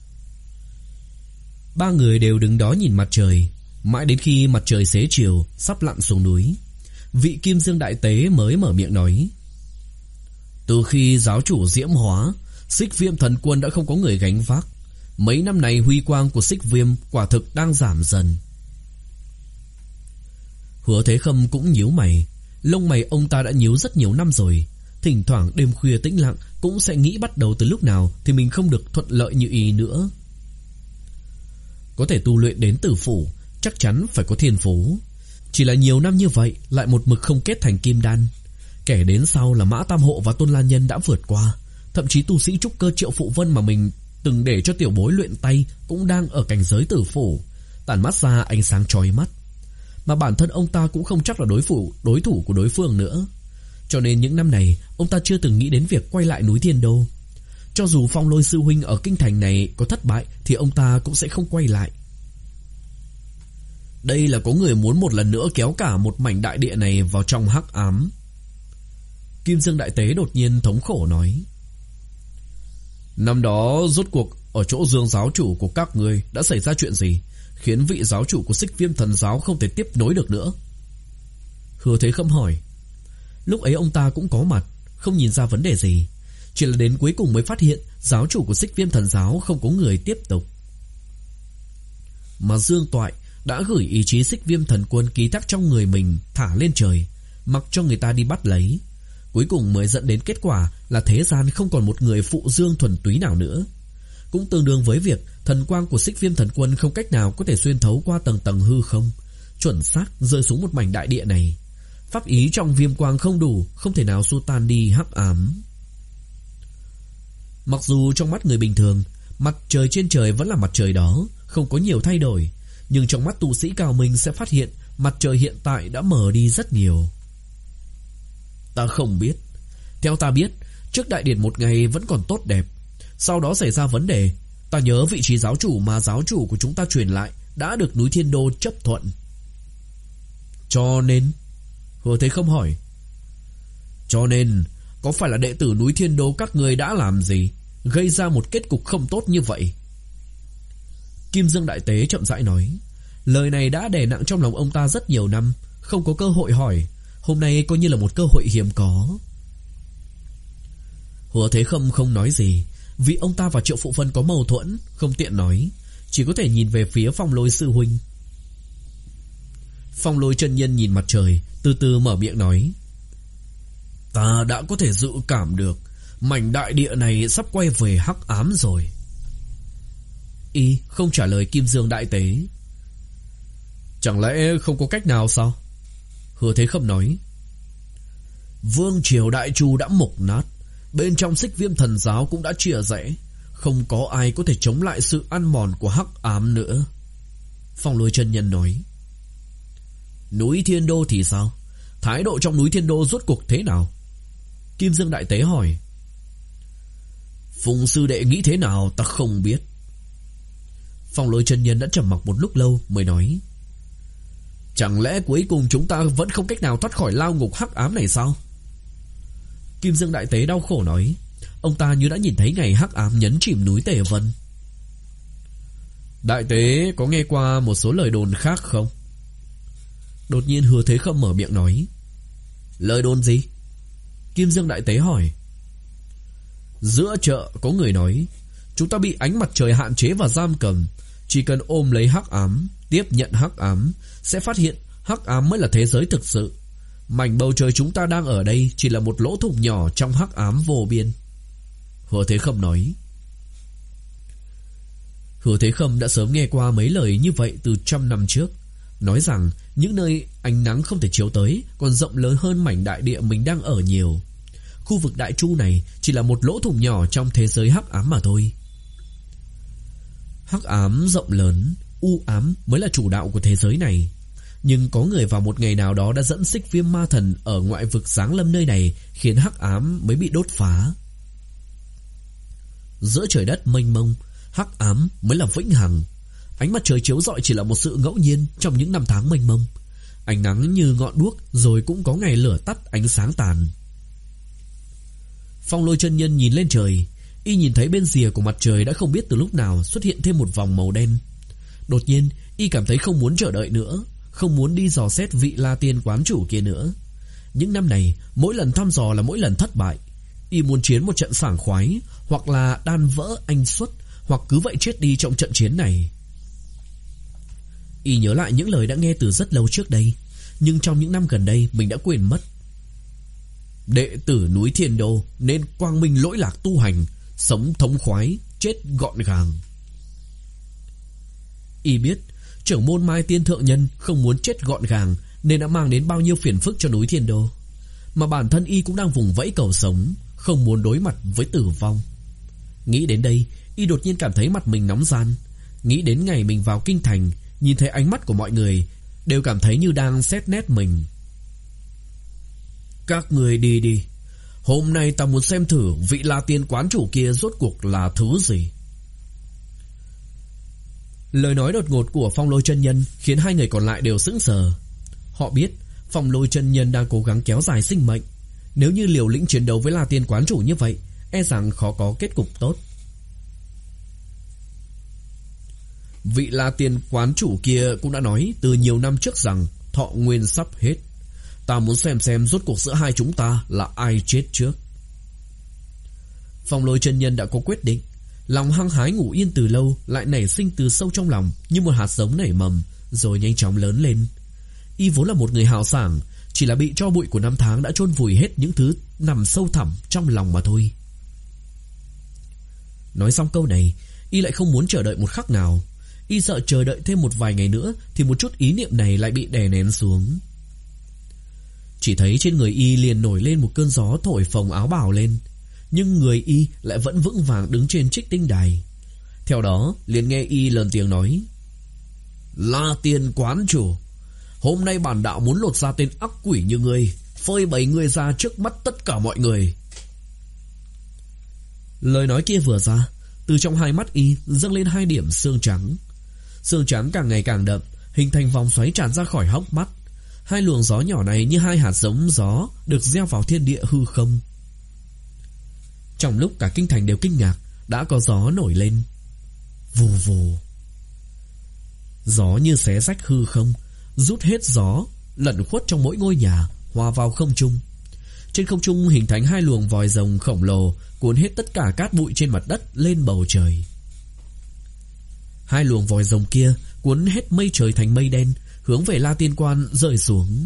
Ba người đều đứng đó nhìn mặt trời, mãi đến khi mặt trời xế chiều sắp lặn xuống núi, vị Kim Dương Đại Tế mới mở miệng nói: từ khi giáo chủ diễm hóa, Xích Viêm thần quân đã không có người gánh vác. Mấy năm này huy quang của Xích Viêm quả thực đang giảm dần. Hứa Thế Khâm cũng nhíu mày. Lông mày ông ta đã nhíu rất nhiều năm rồi. Thỉnh thoảng đêm khuya tĩnh lặng cũng sẽ nghĩ bắt đầu từ lúc nào thì mình không được thuận lợi như ý nữa. Có thể tu luyện đến tử phủ, chắc chắn phải có thiên phú. Chỉ là nhiều năm như vậy lại một mực không kết thành kim đan. Kẻ đến sau là Mã Tam Hộ và Tôn Lan Nhân đã vượt qua. Thậm chí tu sĩ trúc cơ Triệu Phụ Vân mà mình từng để cho tiểu bối luyện tay cũng đang ở cảnh giới tử phủ, tản mắt ra ánh sáng chói mắt. Mà bản thân ông ta cũng không chắc là đối thủ đối thủ của đối phương nữa. Cho nên những năm này ông ta chưa từng nghĩ đến việc quay lại núi Thiên Đô. Cho dù Phong Lôi sư huynh ở kinh thành này có thất bại thì ông ta cũng sẽ không quay lại. Đây là có người muốn một lần nữa kéo cả một mảnh đại địa này vào trong hắc ám. Kim Dương Đại Tế đột nhiên thống khổ nói: năm đó rốt cuộc ở chỗ Dương giáo chủ của các ngươi đã xảy ra chuyện gì, khiến vị giáo chủ của Xích Viêm thần giáo không thể tiếp nối được nữa? Hứa Thế Khâm hỏi. Lúc ấy ông ta cũng có mặt, không nhìn ra vấn đề gì, chỉ là đến cuối cùng mới phát hiện giáo chủ của Xích Viêm thần giáo không có người tiếp tục. Mà Dương Toại đã gửi ý chí Xích Viêm thần quân ký thác trong người mình thả lên trời, mặc cho người ta đi bắt lấy. Cuối cùng mới dẫn đến kết quả là thế gian không còn một người phụ dương thuần túy nào nữa. Cũng tương đương với việc thần quang của Xích Viêm thần quân không cách nào có thể xuyên thấu qua tầng tầng hư không, chuẩn xác rơi xuống một mảnh đại địa này. Pháp ý trong viêm quang không đủ, không thể nào xua tan đi hắc ám. Mặc dù trong mắt người bình thường, Mặt trời trên trời vẫn là mặt trời đó, không có nhiều thay đổi, nhưng trong mắt tu sĩ cao minh sẽ phát hiện mặt trời hiện tại đã mờ đi rất nhiều. Ta không biết. Theo ta biết, trước đại điển một ngày vẫn còn tốt đẹp, sau đó xảy ra vấn đề. Ta nhớ vị trí giáo chủ mà giáo chủ của chúng ta truyền lại đã được núi Thiên Đô chấp thuận. Cho nên Hứa Thế Không hỏi. Cho nên có phải là đệ tử núi Thiên Đô các người đã làm gì gây ra một kết cục không tốt như vậy? Kim Dương Đại Tế chậm rãi nói. Lời này đã đè nặng trong lòng ông ta rất nhiều năm, không có cơ hội hỏi. Hôm nay coi như là một cơ hội hiếm có. Hứa Thế Không không nói gì, vì ông ta và Triệu Phụ Vân có mâu thuẫn, không tiện nói, chỉ có thể nhìn về phía Phong Lôi sư huynh. Phong Lôi chân nhân nhìn mặt trời, từ từ mở miệng nói. Ta đã có thể dự cảm được mảnh đại địa này sắp quay về hắc ám rồi. Y không trả lời Kim Dương Đại Tế. Chẳng lẽ không có cách nào sao? Hứa Thế Không nói. Vương triều Đại Chu đã mục nát, bên trong Xích Viêm Thần Giáo cũng đã chia rẽ, không có ai có thể chống lại sự ăn mòn của hắc ám nữa. Phong Lôi chân nhân nói. Núi Thiên Đô thì sao? Thái độ trong núi Thiên Đô rốt cuộc thế nào? Kim Dương Đại Tế hỏi. Phùng sư đệ nghĩ thế nào ta không biết. Phong Lôi chân nhân đã trầm mặc một lúc lâu mới nói. Chẳng lẽ cuối cùng chúng ta vẫn không cách nào thoát khỏi lao ngục hắc ám này sao? Kim Dương Đại Tế đau khổ nói. Ông ta như đã nhìn thấy ngày hắc ám nhấn chìm núi Tề Vân. Đại Tế có nghe qua một số lời đồn khác không? Đột nhiên Hứa Thế Không mở miệng nói. Lời đồn gì? Kim Dương Đại Tế hỏi. Giữa chợ có người nói chúng ta bị ánh mặt trời hạn chế và giam cầm, chỉ cần ôm lấy hắc ám, tiếp nhận hắc ám, sẽ phát hiện hắc ám mới là thế giới thực sự. Mảnh bầu trời chúng ta đang ở đây chỉ là một lỗ thủng nhỏ trong hắc ám vô biên. Hứa Thế Không nói. Hứa Thế Không đã sớm nghe qua mấy lời như vậy từ trăm năm trước, nói rằng những nơi ánh nắng không thể chiếu tới còn rộng lớn hơn mảnh đại địa mình đang ở nhiều. Khu vực Đại Chu này chỉ là một lỗ thủng nhỏ trong thế giới hắc ám mà thôi. Hắc ám rộng lớn, u ám mới là chủ đạo của thế giới này. Nhưng có người vào một ngày nào đó đã dẫn Xích Viêm Ma Thần ở ngoại vực giáng lâm nơi này, khiến hắc ám mới bị đốt phá. Giữa trời đất mênh mông, hắc ám mới là vĩnh hằng. Ánh mặt trời chiếu rọi chỉ là một sự ngẫu nhiên trong những năm tháng mênh mông. Ánh nắng như ngọn đuốc, rồi cũng có ngày lửa tắt, ánh sáng tàn. Phong Lôi chân nhân nhìn lên trời, y nhìn thấy bên rìa của mặt trời đã không biết từ lúc nào xuất hiện thêm một vòng màu đen. Đột nhiên y cảm thấy không muốn chờ đợi nữa, không muốn đi dò xét vị La Tiên quán chủ kia nữa. Những năm này mỗi lần thăm dò là mỗi lần thất bại. Y muốn chiến một trận sảng khoái, hoặc là đan vỡ anh xuất, hoặc cứ vậy chết đi trong trận chiến này. Y nhớ lại những lời đã nghe từ rất lâu trước đây, nhưng trong những năm gần đây mình đã quên mất. Đệ tử núi Thiên Đô nên quang minh lỗi lạc tu hành, sống thống khoái, chết gọn gàng. Y biết trưởng môn Mai Tiên thượng nhân không muốn chết gọn gàng nên đã mang đến bao nhiêu phiền phức cho núi Thiên Đô, mà bản thân y cũng đang vùng vẫy cầu sống, không muốn đối mặt với tử vong. Nghĩ đến đây, y đột nhiên cảm thấy mặt mình nóng ran. Nghĩ đến ngày mình vào kinh thành, nhìn thấy ánh mắt của mọi người, đều cảm thấy như đang xét nét mình. Các người đi đi, hôm nay ta muốn xem thử vị La Tiên quán chủ kia rốt cuộc là thứ gì. Lời nói đột ngột của Phong Lôi chân nhân khiến hai người còn lại đều sững sờ. Họ biết Phong Lôi chân nhân đang cố gắng kéo dài sinh mệnh, nếu như liều lĩnh chiến đấu với La Tiên quán chủ như vậy, e rằng khó có kết cục tốt. Vị La Tiên quán chủ kia cũng đã nói từ nhiều năm trước rằng thọ nguyên sắp hết. Ta muốn xem xem rốt cuộc giữa hai chúng ta là ai chết trước. Phong Lôi chân nhân đã có quyết định. Lòng hăng hái ngủ yên từ lâu lại nảy sinh từ sâu trong lòng như một hạt giống nảy mầm, rồi nhanh chóng lớn lên. Y vốn là một người hào sảng, chỉ là bị tro bụi của năm tháng đã chôn vùi hết những thứ nằm sâu thẳm trong lòng mà thôi. Nói xong câu này, y lại không muốn chờ đợi một khắc nào. Y sợ chờ đợi thêm một vài ngày nữa thì một chút ý niệm này lại bị đè nén xuống. Chỉ thấy trên người y liền nổi lên một cơn gió thổi phồng áo bào lên, nhưng người y lại vẫn vững vàng đứng trên Trích Tinh Đài. Theo đó liền nghe y lớn tiếng nói: La Tiên quán chủ, hôm nay bản đạo muốn lột ra tên ác quỷ như ngươi, phơi bày ngươi ra trước mắt tất cả mọi người. Lời nói kia vừa ra, từ trong hai mắt y dâng lên hai điểm xương trắng. Xương trắng càng ngày càng đậm, hình thành vòng xoáy tràn ra khỏi hốc mắt. Hai luồng gió nhỏ này như hai hạt giống gió được gieo vào thiên địa hư không. Trong lúc cả kinh thành đều kinh ngạc, đã có gió nổi lên. Vù vù. Gió như xé rách hư không, rút hết gió, lẩn khuất trong mỗi ngôi nhà, hòa vào không trung. Trên không trung hình thành hai luồng vòi rồng khổng lồ, cuốn hết tất cả cát bụi trên mặt đất lên bầu trời. Hai luồng vòi rồng kia cuốn hết mây trời thành mây đen, hướng về La Tiên Quan rơi xuống.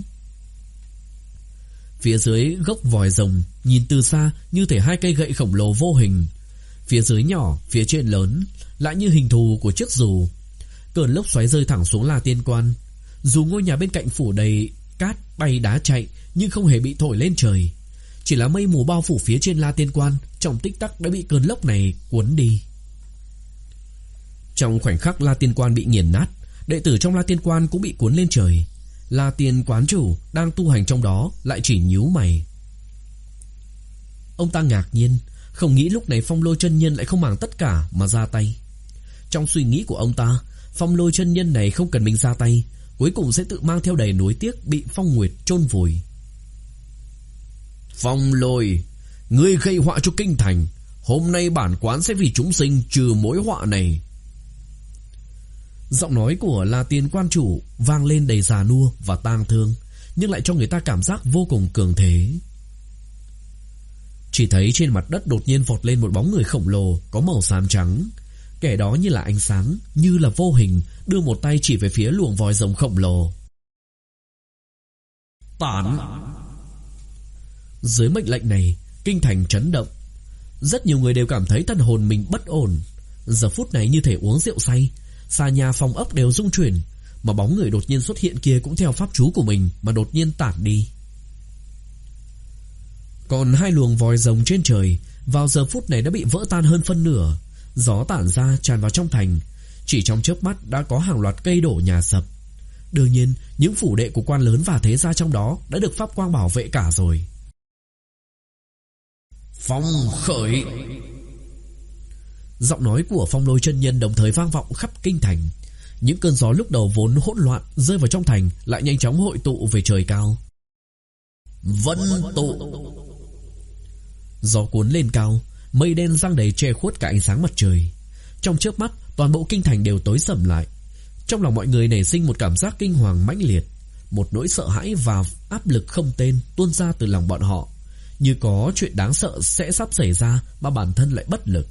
Phía dưới gốc vòi rồng nhìn từ xa như thể hai cây gậy khổng lồ vô hình. Phía dưới nhỏ, phía trên lớn, lại như hình thù của chiếc dù. Cơn lốc xoáy rơi thẳng xuống La Tiên Quan. Dù ngôi nhà bên cạnh phủ đầy cát bay đá chạy, nhưng không hề bị thổi lên trời. Chỉ là mây mù bao phủ phía trên La Tiên Quan, trong tích tắc đã bị cơn lốc này cuốn đi. Trong khoảnh khắc La Tiên Quan bị nghiền nát, đệ tử trong La Tiên Quan cũng bị cuốn lên trời. La Tiên quán chủ đang tu hành trong đó lại chỉ nhíu mày. Ông ta ngạc nhiên, không nghĩ lúc này Phong Lôi chân nhân lại không màng tất cả mà ra tay. Trong suy nghĩ của ông ta, Phong Lôi chân nhân này không cần mình ra tay, cuối cùng sẽ tự mang theo đầy nuối tiếc bị Phong Nguyệt chôn vùi. Phong Lôi, ngươi gây họa cho kinh thành, hôm nay bản quán sẽ vì chúng sinh trừ mối họa này. Giọng nói của La Tiên quan chủ vang lên đầy già nua và tang thương, nhưng lại cho người ta cảm giác vô cùng cường thế. Chỉ thấy trên mặt đất đột nhiên vọt lên một bóng người khổng lồ có màu xám trắng. Kẻ đó như là ánh sáng, như là vô hình, đưa một tay chỉ về phía luồng vòi rồng khổng lồ. Tản! Dưới mệnh lệnh này, kinh thành chấn động. Rất nhiều người đều cảm thấy thân hồn mình bất ổn. Giờ phút này như thể uống rượu say, xà nhà phòng ốc đều rung chuyển, mà bóng người đột nhiên xuất hiện kia cũng theo pháp chú của mình mà đột nhiên tản đi. Còn hai luồng vòi rồng trên trời vào giờ phút này đã bị vỡ tan hơn phân nửa. Gió tản ra tràn vào trong thành, chỉ trong chớp mắt đã có hàng loạt cây đổ nhà sập. Đương nhiên những phủ đệ của quan lớn và thế gia trong đó đã được pháp quang bảo vệ cả rồi. Phong khởi! Giọng nói của Phong Lôi chân nhân đồng thời vang vọng khắp kinh thành. Những cơn gió lúc đầu vốn hỗn loạn rơi vào trong thành lại nhanh chóng hội tụ về trời cao. Vân tụ! Gió cuốn lên cao, mây đen giăng đầy che khuất cả ánh sáng mặt trời. Trong chớp mắt, toàn bộ kinh thành đều tối sầm lại. Trong lòng mọi người nảy sinh một cảm giác kinh hoàng mãnh liệt, một nỗi sợ hãi và áp lực không tên tuôn ra từ lòng bọn họ, như có chuyện đáng sợ sẽ sắp xảy ra mà bản thân lại bất lực.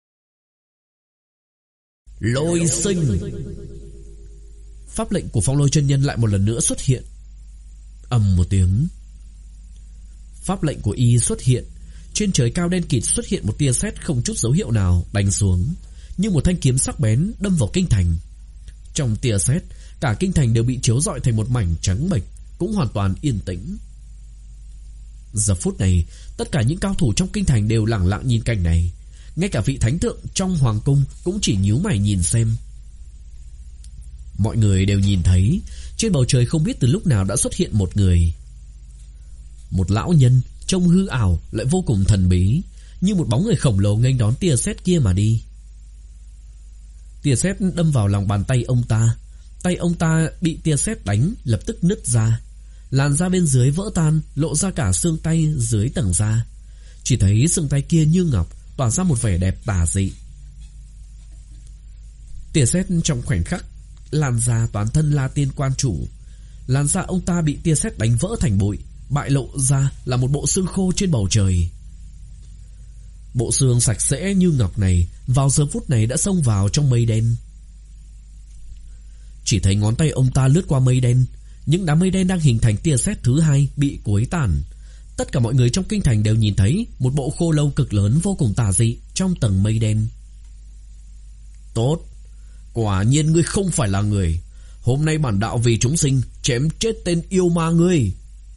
Lôi sinh! Pháp lệnh của Phong Lôi chân nhân lại một lần nữa xuất hiện. Ầm một tiếng, pháp lệnh của y xuất hiện. Trên trời cao đen kịt xuất hiện một tia sét không chút dấu hiệu nào đánh xuống, như một thanh kiếm sắc bén đâm vào kinh thành. Trong tia sét, cả kinh thành đều bị chiếu rọi thành một mảnh trắng bệch, cũng hoàn toàn yên tĩnh. Giờ phút này, tất cả những cao thủ trong kinh thành đều lẳng lặng nhìn cảnh này. Ngay cả vị thánh thượng trong hoàng cung cũng chỉ nhíu mày nhìn xem. Mọi người đều nhìn thấy trên bầu trời không biết từ lúc nào đã xuất hiện một người. Một lão nhân trông hư ảo lại vô cùng thần bí, như một bóng người khổng lồ nghênh đón tia sét kia mà đi. Tia sét đâm vào lòng bàn tay ông ta. Tay ông ta bị tia sét đánh lập tức nứt ra, làn da bên dưới vỡ tan, lộ ra cả xương tay dưới tầng da. Chỉ thấy xương tay kia như ngọc, tỏa ra một vẻ đẹp tà dị. Tia sét trong khoảnh khắc làn da toàn thân La Tiên quan chủ. Làn da ông ta bị tia sét đánh vỡ thành bụi, bại lộ ra là một bộ xương khô trên bầu trời. Bộ xương sạch sẽ như ngọc này vào giờ phút này đã xông vào trong mây đen. Chỉ thấy ngón tay ông ta lướt qua mây đen, những đám mây đen đang hình thành tia sét thứ hai bị quấy tàn. Tất cả mọi người trong kinh thành đều nhìn thấy một bộ khô lâu cực lớn vô cùng tà dị trong tầng mây đen. Tốt, quả nhiên ngươi không phải là người. Hôm nay bản đạo vì chúng sinh chém chết tên yêu ma ngươi.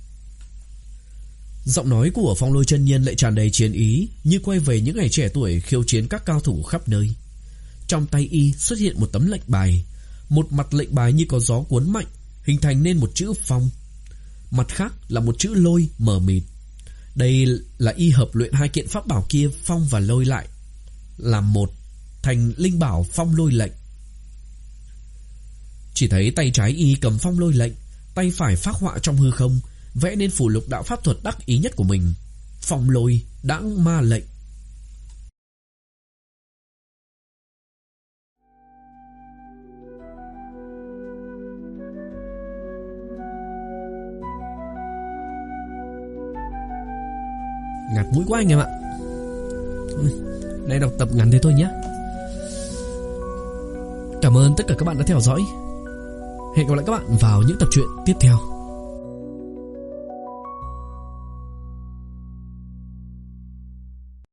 Giọng nói của Phong Lôi chân nhân lại tràn đầy chiến ý, như quay về những ngày trẻ tuổi khiêu chiến các cao thủ khắp nơi. trong tay y xuất hiện một tấm lệnh bài. Một mặt lệnh bài như có gió cuốn mạnh, hình thành nên một chữ phong. Mặt khác là một chữ lôi mờ mịt. Đây là y hợp luyện hai kiện pháp bảo kia, phong và lôi lại làm một, thành linh bảo phong lôi lệnh. Chỉ thấy tay trái y cầm phong lôi lệnh, tay phải phác họa trong hư không, vẽ nên phù lục đạo pháp thuật đắc ý nhất của mình, phong lôi đãng ma lệnh. Ngạt mũi quá anh em ạ. Đây đọc tập ngắn thế thôi nhé. Cảm ơn tất cả các bạn đã theo dõi. Hẹn gặp lại các bạn vào những tập truyện tiếp theo.